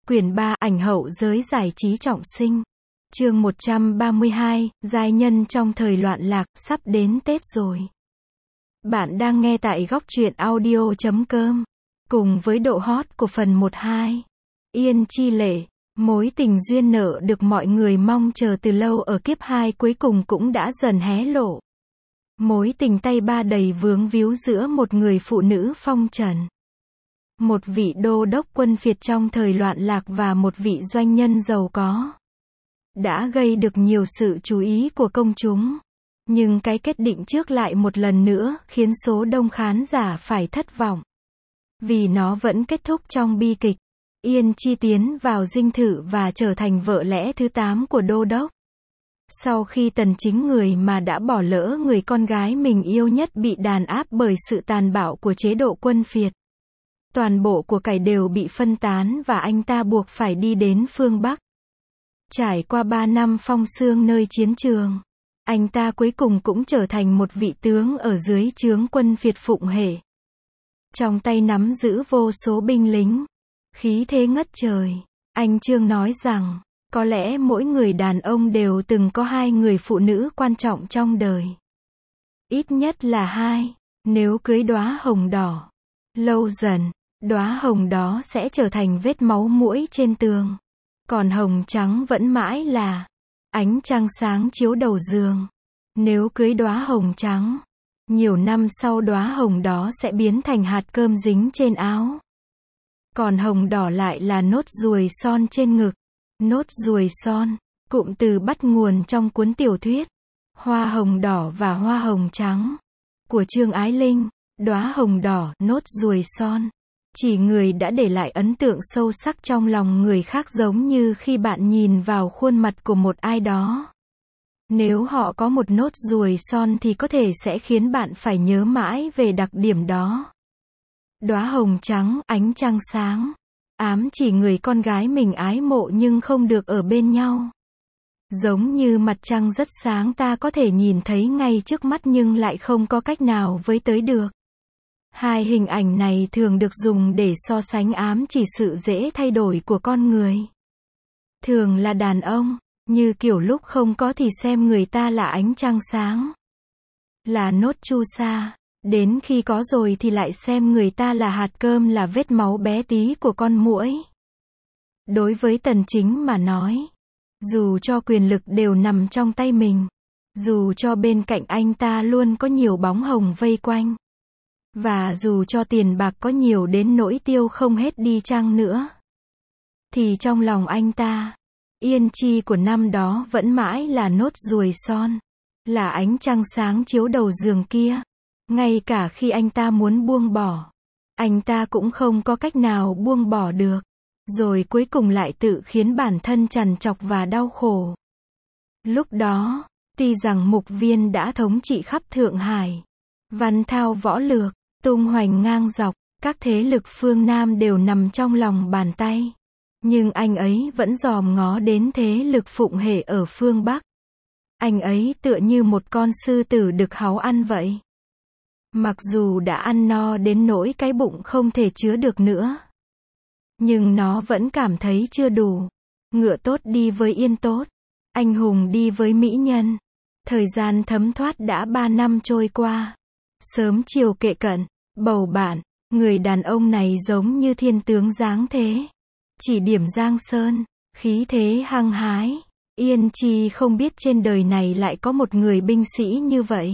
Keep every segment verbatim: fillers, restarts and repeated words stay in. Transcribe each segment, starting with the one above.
Quyển ba, ảnh hậu giới giải trí trọng sinh. Chương một trăm ba mươi hai, giai nhân trong thời loạn lạc, sắp đến Tết rồi. Bạn đang nghe tại góc truyện audio chấm com. Cùng với độ hot của phần một hai, Yên Chi Lệ, mối tình duyên nợ được mọi người mong chờ từ lâu ở kiếp hai cuối cùng cũng đã dần hé lộ. Mối tình tay ba đầy vướng víu giữa một người phụ nữ phong trần, một vị đô đốc quân phiệt trong thời loạn lạc và một vị doanh nhân giàu có, đã gây được nhiều sự chú ý của công chúng. Nhưng cái kết định trước lại một lần nữa khiến số đông khán giả phải thất vọng. Vì nó vẫn kết thúc trong bi kịch. Yên Chi tiến vào dinh thự và trở thành vợ lẽ thứ tám của đô đốc. Sau khi Tần Chính, người mà đã bỏ lỡ người con gái mình yêu nhất, bị đàn áp bởi sự tàn bạo của chế độ quân phiệt. Toàn bộ của cải đều bị phân tán và anh ta buộc phải đi đến phương Bắc. Trải qua ba năm phong sương nơi chiến trường, anh ta cuối cùng cũng trở thành một vị tướng ở dưới trướng quân phiệt Phụng Hệ. Trong tay nắm giữ vô số binh lính, khí thế ngất trời. Anh Trương nói rằng, có lẽ mỗi người đàn ông đều từng có hai người phụ nữ quan trọng trong đời. Ít nhất là hai, nếu cưới đóa hồng đỏ. Lâu dần, đóa hồng đó sẽ trở thành vết máu muỗi trên tường. Còn hồng trắng vẫn mãi là ánh trăng sáng chiếu đầu giường. Nếu cưới đóa hồng trắng, nhiều năm sau đóa hồng đó sẽ biến thành hạt cơm dính trên áo. Còn hồng đỏ lại là nốt ruồi son trên ngực. Nốt ruồi son, cụm từ bắt nguồn trong cuốn tiểu thuyết Hoa hồng đỏ và Hoa hồng trắng của Trương Ái Linh. Đóa hồng đỏ, nốt ruồi son, chỉ người đã để lại ấn tượng sâu sắc trong lòng người khác, giống như khi bạn nhìn vào khuôn mặt của một ai đó. Nếu họ có một nốt ruồi son thì có thể sẽ khiến bạn phải nhớ mãi về đặc điểm đó. Đóa hồng trắng, ánh trăng sáng, ám chỉ người con gái mình ái mộ nhưng không được ở bên nhau. Giống như mặt trăng rất sáng, ta có thể nhìn thấy ngay trước mắt nhưng lại không có cách nào với tới được. Hai hình ảnh này thường được dùng để so sánh, ám chỉ sự dễ thay đổi của con người. Thường là đàn ông, như kiểu lúc không có thì xem người ta là ánh trăng sáng, là nốt chu sa. Đến khi có rồi thì lại xem người ta là hạt cơm, là vết máu bé tí của con muỗi. Đối với Tần Chính mà nói, dù cho quyền lực đều nằm trong tay mình, dù cho bên cạnh anh ta luôn có nhiều bóng hồng vây quanh, và dù cho tiền bạc có nhiều đến nỗi tiêu không hết đi chăng nữa, thì trong lòng anh ta, Yên Chi của năm đó vẫn mãi là nốt ruồi son, là ánh trăng sáng chiếu đầu giường kia. Ngay cả khi anh ta muốn buông bỏ, anh ta cũng không có cách nào buông bỏ được. Rồi cuối cùng lại tự khiến bản thân trằn trọc và đau khổ. Lúc đó, tuy rằng Mục Viên đã thống trị khắp Thượng Hải, văn thao võ lược, tung hoành ngang dọc, các thế lực phương Nam đều nằm trong lòng bàn tay. Nhưng anh ấy vẫn dòm ngó đến thế lực Phụng Hệ ở phương Bắc. Anh ấy tựa như một con sư tử được háu ăn vậy. Mặc dù đã ăn no đến nỗi cái bụng không thể chứa được nữa, nhưng nó vẫn cảm thấy chưa đủ. Ngựa tốt đi với yên tốt, anh hùng đi với mỹ nhân. Thời gian thấm thoát đã ba năm trôi qua. Sớm chiều kệ cận, bầu bạn, người đàn ông này giống như thiên tướng giáng thế. Chỉ điểm giang sơn, khí thế hăng hái. Yên Chi không biết trên đời này lại có một người binh sĩ như vậy.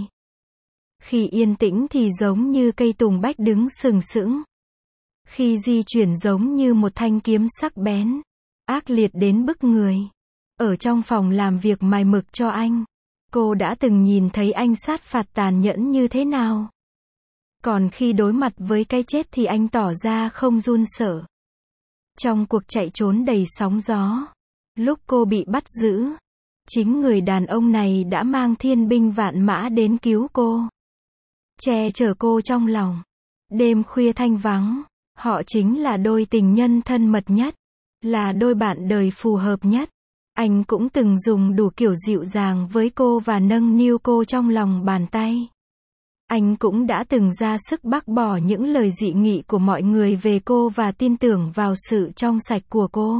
Khi yên tĩnh thì giống như cây tùng bách đứng sừng sững. Khi di chuyển giống như một thanh kiếm sắc bén, ác liệt đến bức người. Ở trong phòng làm việc mài mực cho anh, cô đã từng nhìn thấy anh sát phạt tàn nhẫn như thế nào. Còn khi đối mặt với cái chết thì anh tỏ ra không run sợ. Trong cuộc chạy trốn đầy sóng gió, lúc cô bị bắt giữ, chính người đàn ông này đã mang thiên binh vạn mã đến cứu cô, che chở cô trong lòng. Đêm khuya thanh vắng, họ chính là đôi tình nhân thân mật nhất, là đôi bạn đời phù hợp nhất. Anh cũng từng dùng đủ kiểu dịu dàng với cô và nâng niu cô trong lòng bàn tay. Anh cũng đã từng ra sức bác bỏ những lời dị nghị của mọi người về cô và tin tưởng vào sự trong sạch của cô.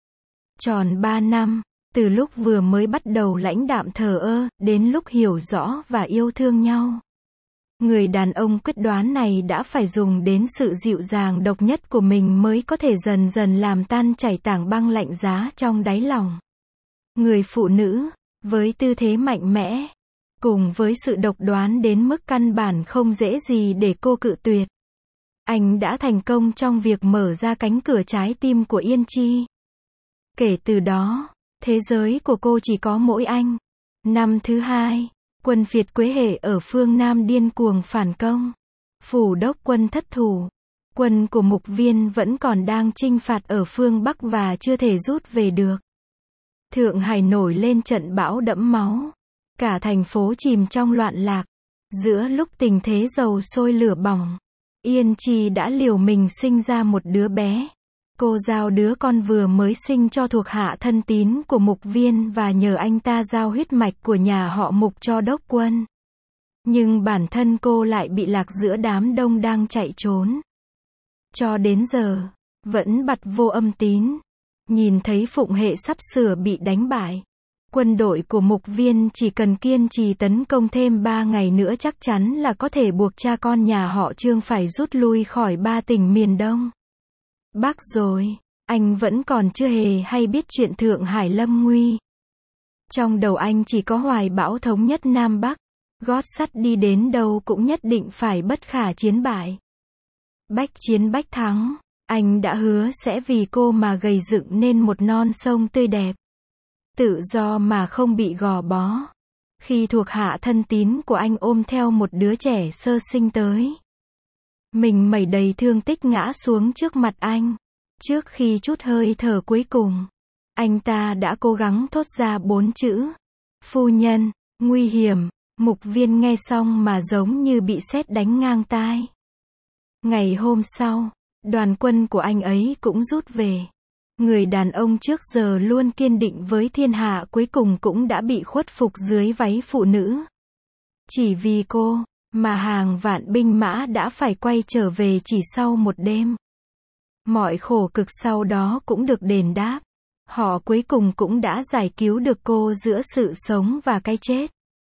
Tròn ba năm, từ lúc vừa mới bắt đầu lãnh đạm thờ ơ, đến lúc hiểu rõ và yêu thương nhau. Người đàn ông quyết đoán này đã phải dùng đến sự dịu dàng độc nhất của mình mới có thể dần dần làm tan chảy tảng băng lạnh giá trong đáy lòng. Người phụ nữ, với tư thế mạnh mẽ, cùng với sự độc đoán đến mức căn bản không dễ gì để cô cự tuyệt. Anh đã thành công trong việc mở ra cánh cửa trái tim của Yên Chi. Kể từ đó, thế giới của cô chỉ có mỗi anh. Năm thứ hai, quân phiệt Quế Hệ ở phương Nam điên cuồng phản công. Phủ đốc quân thất thủ. Quân của Mục Viên vẫn còn đang chinh phạt ở phương Bắc và chưa thể rút về được. Thượng Hải nổi lên trận bão đẫm máu. Cả thành phố chìm trong loạn lạc. Giữa lúc tình thế dầu sôi lửa bỏng, Yên Chi đã liều mình sinh ra một đứa bé. Cô giao đứa con vừa mới sinh cho thuộc hạ thân tín của Mục Viên và nhờ anh ta giao huyết mạch của nhà họ Mục cho đốc quân. Nhưng bản thân cô lại bị lạc giữa đám đông đang chạy trốn. Cho đến giờ, vẫn bặt vô âm tín. Nhìn thấy Phụng Hệ sắp sửa bị đánh bại. Quân đội của Mục Viên chỉ cần kiên trì tấn công thêm ba ngày nữa chắc chắn là có thể buộc cha con nhà họ Trương phải rút lui khỏi ba tỉnh miền Đông. Bắc rồi, anh vẫn còn chưa hề hay biết chuyện Thượng Hải lâm nguy. Trong đầu anh chỉ có hoài bão thống nhất Nam Bắc, gót sắt đi đến đâu cũng nhất định phải bất khả chiến bại. Bách chiến bách thắng, anh đã hứa sẽ vì cô mà gầy dựng nên một non sông tươi đẹp. Tự do mà không bị gò bó. Khi thuộc hạ thân tín của anh ôm theo một đứa trẻ sơ sinh tới. Mình mẩy đầy thương tích ngã xuống trước mặt anh. Trước khi trút hơi thở cuối cùng, anh ta đã cố gắng thốt ra bốn chữ. Phu nhân, nguy hiểm. Mục Viên nghe xong mà giống như bị sét đánh ngang tai. Ngày hôm sau, đoàn quân của anh ấy cũng rút về. Người đàn ông trước giờ luôn kiên định với thiên hạ cuối cùng cũng đã bị khuất phục dưới váy phụ nữ. Chỉ vì cô, mà hàng vạn binh mã đã phải quay trở về chỉ sau một đêm. Mọi khổ cực sau đó cũng được đền đáp. Họ cuối cùng cũng đã giải cứu được cô giữa sự sống và cái chết.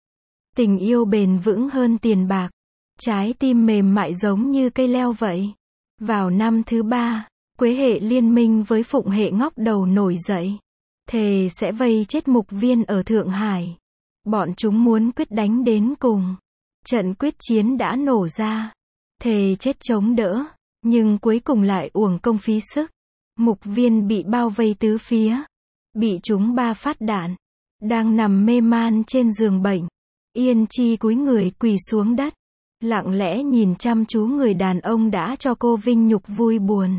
Tình yêu bền vững hơn tiền bạc. Trái tim mềm mại giống như cây leo vậy. Vào năm thứ ba, Quế Hệ liên minh với Phụng Hệ ngóc đầu nổi dậy. Thề sẽ vây chết Mục Viên ở Thượng Hải. Bọn chúng muốn quyết đánh đến cùng. Trận quyết chiến đã nổ ra. Thề chết chống đỡ. Nhưng cuối cùng lại uổng công phí sức. Mục Viên bị bao vây tứ phía. Bị trúng ba phát đạn. Đang nằm mê man trên giường bệnh. Yên Chi cúi người quỳ xuống đất. Lặng lẽ nhìn chăm chú người đàn ông đã cho cô vinh nhục vui buồn.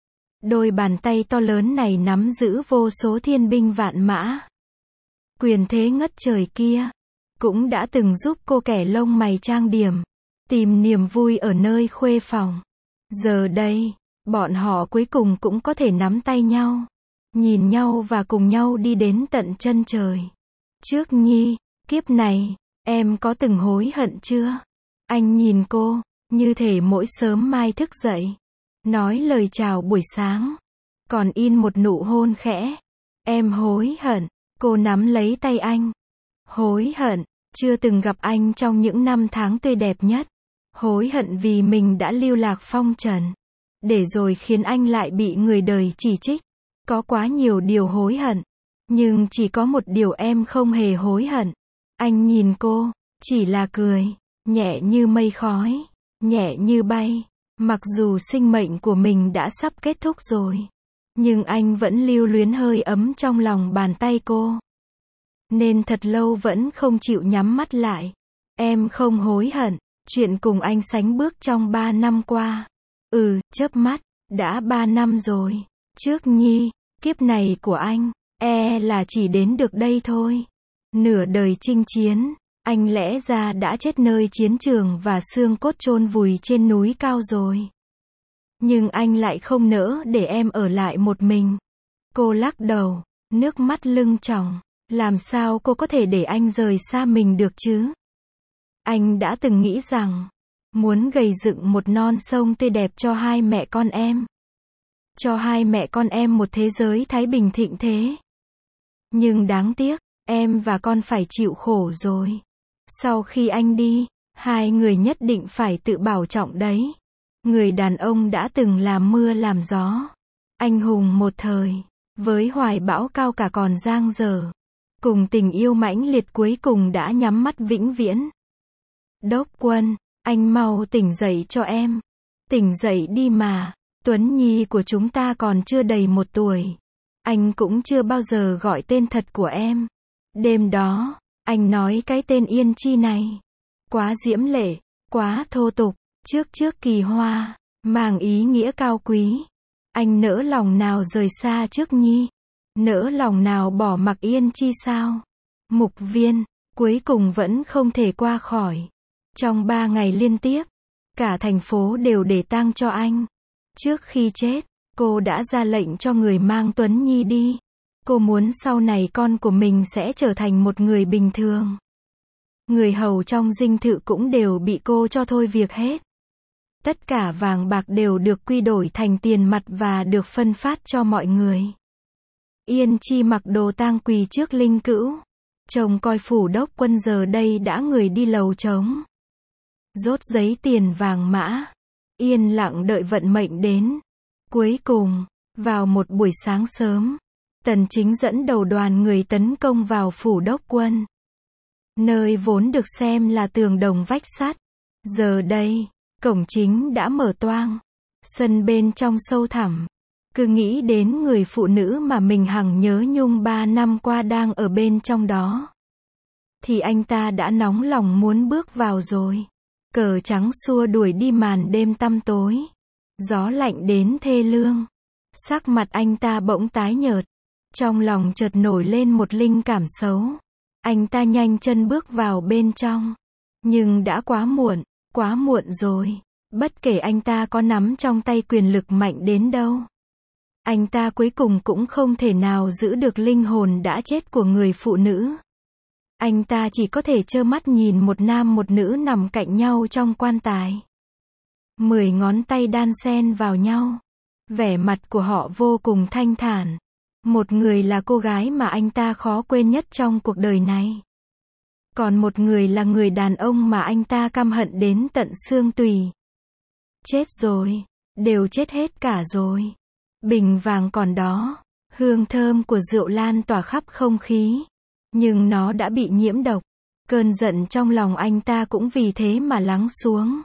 Đôi bàn tay to lớn này nắm giữ vô số thiên binh vạn mã. Quyền thế ngất trời kia. Cũng đã từng giúp cô kẻ lông mày trang điểm. Tìm niềm vui ở nơi khuê phòng. Giờ đây, bọn họ cuối cùng cũng có thể nắm tay nhau. Nhìn nhau và cùng nhau đi đến tận chân trời. Trước Nhi, kiếp này, em có từng hối hận chưa? Anh nhìn cô, như thể mỗi sớm mai thức dậy. Nói lời chào buổi sáng. Còn in một nụ hôn khẽ. Em hối hận. Cô nắm lấy tay anh. Hối hận. Chưa từng gặp anh trong những năm tháng tươi đẹp nhất. Hối hận vì mình đã lưu lạc phong trần. Để rồi khiến anh lại bị người đời chỉ trích. Có quá nhiều điều hối hận. Nhưng chỉ có một điều em không hề hối hận. Anh nhìn cô, chỉ là cười. Nhẹ như mây khói. Nhẹ như bay. Mặc dù sinh mệnh của mình đã sắp kết thúc rồi. Nhưng anh vẫn lưu luyến hơi ấm trong lòng bàn tay cô. Nên thật lâu vẫn không chịu nhắm mắt lại. Em không hối hận. Chuyện cùng anh sánh bước trong ba năm qua. Ừ, chớp mắt, đã ba năm rồi. Trước Nhi, kiếp này của anh, e là chỉ đến được đây thôi. Nửa đời chinh chiến, anh lẽ ra đã chết nơi chiến trường và xương cốt chôn vùi trên núi cao rồi. Nhưng anh lại không nỡ để em ở lại một mình. Cô lắc đầu, nước mắt lưng tròng. Làm sao cô có thể để anh rời xa mình được chứ? Anh đã từng nghĩ rằng, muốn gầy dựng một non sông tươi đẹp cho hai mẹ con em. Cho hai mẹ con em một thế giới thái bình thịnh thế. Nhưng đáng tiếc, em và con phải chịu khổ rồi. Sau khi anh đi, hai người nhất định phải tự bảo trọng đấy. Người đàn ông đã từng làm mưa làm gió. Anh hùng một thời, với hoài bão cao cả còn dang dở. Cùng tình yêu mãnh liệt cuối cùng đã nhắm mắt vĩnh viễn. Đốc Quân, anh mau tỉnh dậy cho em. Tỉnh dậy đi mà, Tuấn Nhi của chúng ta còn chưa đầy một tuổi. Anh cũng chưa bao giờ gọi tên thật của em. Đêm đó, anh nói cái tên Yên Chi này. Quá diễm lệ, quá thô tục, trước trước kỳ hoa, mang ý nghĩa cao quý. Anh nỡ lòng nào rời xa trước Nhi? Nỡ lòng nào bỏ mặc Yên Chi sao? Mục Viên, cuối cùng vẫn không thể qua khỏi. Trong ba ngày liên tiếp, cả thành phố đều để tang cho anh. Trước khi chết, cô đã ra lệnh cho người mang Tuấn Nhi đi. Cô muốn sau này con của mình sẽ trở thành một người bình thường. Người hầu trong dinh thự cũng đều bị cô cho thôi việc hết. Tất cả vàng bạc đều được quy đổi thành tiền mặt và được phân phát cho mọi người. Yên Chi mặc đồ tang quỳ trước linh cữu. Trông coi phủ đốc quân giờ đây đã người đi lầu trống. Rốt giấy tiền vàng mã. Yên lặng đợi vận mệnh đến. Cuối cùng, vào một buổi sáng sớm, Tần Chính dẫn đầu đoàn người tấn công vào phủ đốc quân. Nơi vốn được xem là tường đồng vách sắt. Giờ đây, cổng chính đã mở toang. Sân bên trong sâu thẳm. Cứ nghĩ đến người phụ nữ mà mình hằng nhớ nhung ba năm qua đang ở bên trong đó. Thì anh ta đã nóng lòng muốn bước vào rồi. Cờ trắng xua đuổi đi màn đêm tăm tối. Gió lạnh đến thê lương. Sắc mặt anh ta bỗng tái nhợt. Trong lòng chợt nổi lên một linh cảm xấu. Anh ta nhanh chân bước vào bên trong. Nhưng đã quá muộn, quá muộn rồi. Bất kể anh ta có nắm trong tay quyền lực mạnh đến đâu. Anh ta cuối cùng cũng không thể nào giữ được linh hồn đã chết của người phụ nữ. Anh ta chỉ có thể trơ mắt nhìn một nam một nữ nằm cạnh nhau trong quan tài. Mười ngón tay đan xen vào nhau. Vẻ mặt của họ vô cùng thanh thản. Một người là cô gái mà anh ta khó quên nhất trong cuộc đời này. Còn một người là người đàn ông mà anh ta căm hận đến tận xương tủy. Chết rồi. Đều chết hết cả rồi. Bình vàng còn đó. Hương thơm của rượu lan tỏa khắp không khí. Nhưng nó đã bị nhiễm độc. Cơn giận trong lòng anh ta cũng vì thế mà lắng xuống.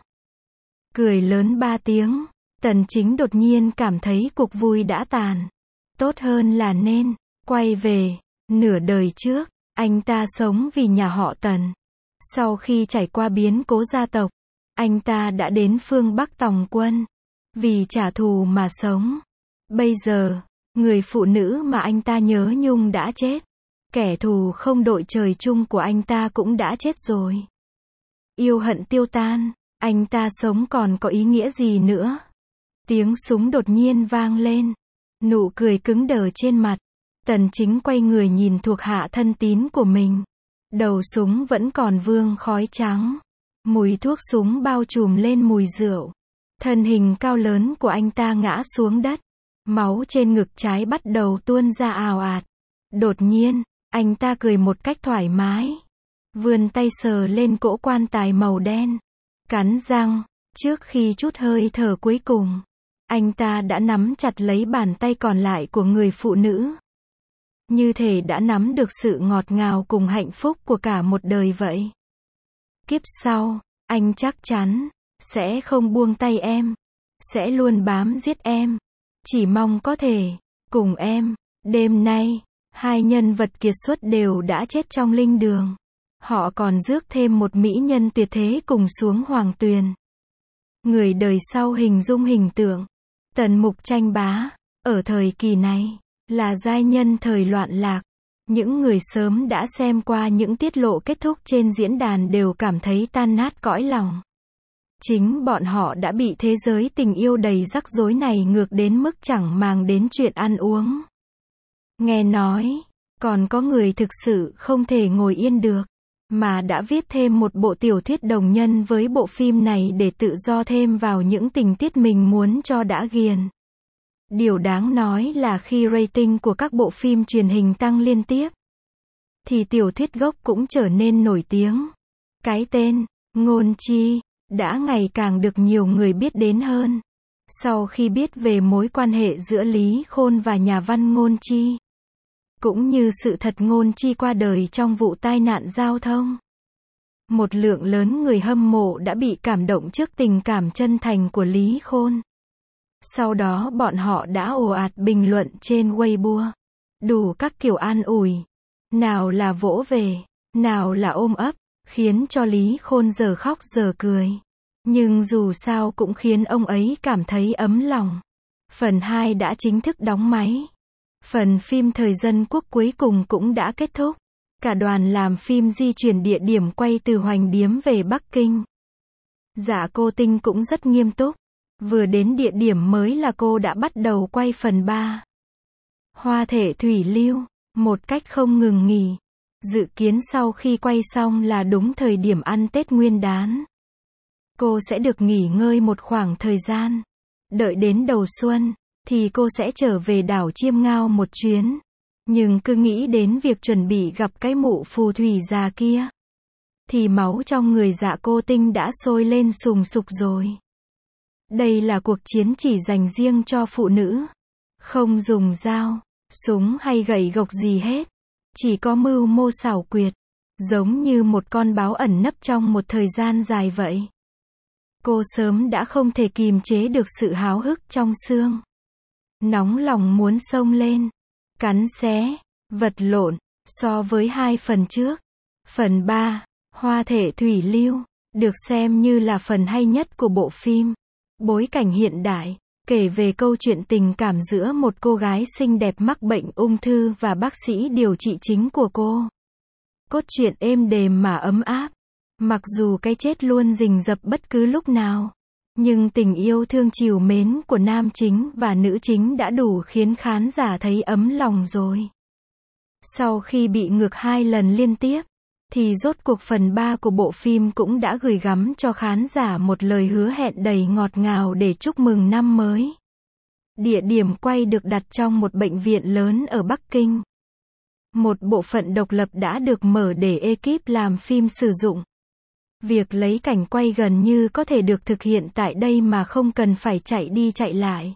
Cười lớn ba tiếng. Tần Chính đột nhiên cảm thấy cuộc vui đã tàn. Tốt hơn là nên quay về. Nửa đời trước, anh ta sống vì nhà họ Tần. Sau khi trải qua biến cố gia tộc, anh ta đã đến phương Bắc tòng quân. Vì trả thù mà sống. Bây giờ, người phụ nữ mà anh ta nhớ nhung đã chết. Kẻ thù không đội trời chung của anh ta cũng đã chết rồi. Yêu hận tiêu tan, anh ta sống còn có ý nghĩa gì nữa? Tiếng súng đột nhiên vang lên. Nụ cười cứng đờ trên mặt. Tần Chính quay người nhìn thuộc hạ thân tín của mình. Đầu súng vẫn còn vương khói trắng. Mùi thuốc súng bao trùm lên mùi rượu. Thân hình cao lớn của anh ta ngã xuống đất. Máu trên ngực trái bắt đầu tuôn ra ào ạt. Đột nhiên, anh ta cười một cách thoải mái. Vươn tay sờ lên cỗ quan tài màu đen. Cắn răng, trước khi trút hơi thở cuối cùng. Anh ta đã nắm chặt lấy bàn tay còn lại của người phụ nữ. Như thể đã nắm được sự ngọt ngào cùng hạnh phúc của cả một đời vậy. Kiếp sau, anh chắc chắn sẽ không buông tay em. Sẽ luôn bám giết em. Chỉ mong có thể cùng em. Đêm nay, hai nhân vật kiệt xuất đều đã chết trong linh đường. Họ còn rước thêm một mỹ nhân tuyệt thế cùng xuống hoàng tuyền. Người đời sau hình dung hình tượng Tần Mục Tranh Bá ở thời kỳ này là giai nhân thời loạn lạc. Những người sớm đã xem qua những tiết lộ kết thúc trên diễn đàn đều cảm thấy tan nát cõi lòng. Chính bọn họ đã bị thế giới tình yêu đầy rắc rối này ngược đến mức chẳng màng đến chuyện ăn uống. Nghe nói, còn có người thực sự không thể ngồi yên được. mà đã viết thêm một bộ tiểu thuyết đồng nhân với bộ phim này để tự do thêm vào những tình tiết mình muốn cho đã ghiền. Điều đáng nói là khi rating của các bộ phim truyền hình tăng liên tiếp, thì tiểu thuyết gốc cũng trở nên nổi tiếng. Cái tên, Ngôn Chi, đã ngày càng được nhiều người biết đến hơn. Sau khi biết về mối quan hệ giữa Lý Khôn và nhà văn Ngôn Chi, cũng như sự thật Ngôn Chi qua đời trong vụ tai nạn giao thông, một lượng lớn người hâm mộ đã bị cảm động trước tình cảm chân thành của Lý Khôn. Sau đó bọn họ đã ồ ạt bình luận trên Weibo, đủ các kiểu an ủi, nào là vỗ về, nào là ôm ấp, khiến cho Lý Khôn giờ khóc giờ cười. Nhưng dù sao cũng khiến ông ấy cảm thấy ấm lòng. Phần hai đã chính thức đóng máy. Phần phim Thời Dân Quốc cuối cùng cũng đã kết thúc. Cả đoàn làm phim di chuyển địa điểm quay từ Hoành Điếm về Bắc Kinh. Dạ Cô Tinh cũng rất nghiêm túc. Vừa đến địa điểm mới là cô đã bắt đầu quay phần ba. Hoa Thể Thủy Lưu, một cách không ngừng nghỉ. Dự kiến sau khi quay xong là đúng thời điểm ăn Tết Nguyên đán. Cô sẽ được nghỉ ngơi một khoảng thời gian. Đợi đến đầu xuân, thì cô sẽ trở về đảo Chiêm Ngao một chuyến. Nhưng cứ nghĩ đến việc chuẩn bị gặp cái mụ phù thủy già kia, thì máu trong người Dạ Cô Tinh đã sôi lên sùng sục rồi. Đây là cuộc chiến chỉ dành riêng cho phụ nữ. Không dùng dao, súng hay gậy gộc gì hết. Chỉ có mưu mô xảo quyệt. Giống như một con báo ẩn nấp trong một thời gian dài vậy. Cô sớm đã không thể kìm chế được sự háo hức trong xương. Nóng lòng muốn xông lên. Cắn xé, vật lộn. So với hai phần trước, phần ba, Hoa Thể Thủy Lưu, được xem như là phần hay nhất của bộ phim. Bối cảnh hiện đại, kể về câu chuyện tình cảm giữa một cô gái xinh đẹp mắc bệnh ung thư và bác sĩ điều trị chính của cô. Cốt truyện êm đềm mà ấm áp. Mặc dù cái chết luôn rình rập bất cứ lúc nào, nhưng tình yêu thương trìu mến của nam chính và nữ chính đã đủ khiến khán giả thấy ấm lòng rồi. Sau khi bị ngược hai lần liên tiếp, thì rốt cuộc phần ba của bộ phim cũng đã gửi gắm cho khán giả một lời hứa hẹn đầy ngọt ngào để chúc mừng năm mới. Địa điểm quay được đặt trong một bệnh viện lớn ở Bắc Kinh. Một bộ phận độc lập đã được mở để ekip làm phim sử dụng. Việc lấy cảnh quay gần như có thể được thực hiện tại đây mà không cần phải chạy đi chạy lại.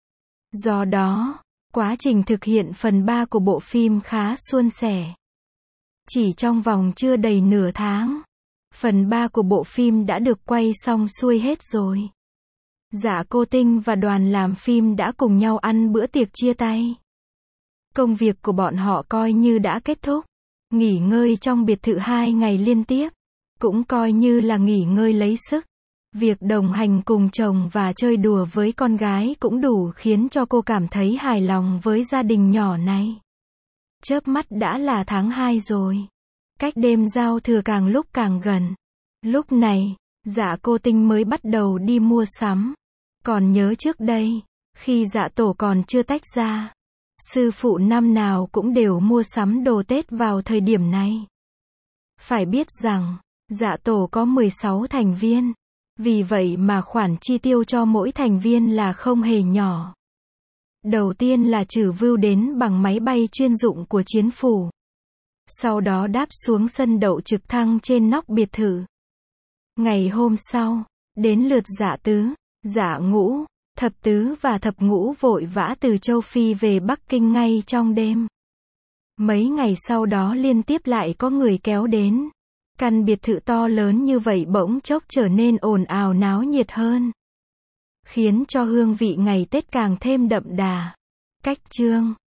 Do đó, quá trình thực hiện phần ba của bộ phim khá suôn sẻ. Chỉ trong vòng chưa đầy nửa tháng, phần ba của bộ phim đã được quay xong xuôi hết rồi. Dạ Cô Tinh và đoàn làm phim đã cùng nhau ăn bữa tiệc chia tay. Công việc của bọn họ coi như đã kết thúc. Nghỉ ngơi trong biệt thự hai ngày liên tiếp, cũng coi như là nghỉ ngơi lấy sức. Việc đồng hành cùng chồng và chơi đùa với con gái cũng đủ khiến cho cô cảm thấy hài lòng với gia đình nhỏ này. Chớp mắt đã là tháng hai rồi. Cách đêm giao thừa càng lúc càng gần. Lúc này, Dạ Cô Tinh mới bắt đầu đi mua sắm. Còn nhớ trước đây, khi Dạ Tổ còn chưa tách ra, sư phụ năm nào cũng đều mua sắm đồ Tết vào thời điểm này. Phải biết rằng, Dạ Tổ có mười sáu thành viên. Vì vậy mà khoản chi tiêu cho mỗi thành viên là không hề nhỏ. Đầu tiên là trừ vưu đến bằng máy bay chuyên dụng của Chiến phủ. Sau đó đáp xuống sân đậu trực thăng trên nóc biệt thự. Ngày hôm sau, đến lượt Dạ Tứ, Dạ Ngũ, Thập Tứ và Thập Ngũ vội vã từ châu Phi về Bắc Kinh ngay trong đêm. Mấy ngày sau đó liên tiếp lại có người kéo đến. Căn biệt thự to lớn như vậy bỗng chốc trở nên ồn ào náo nhiệt hơn, khiến cho hương vị ngày Tết càng thêm đậm đà. Cách chương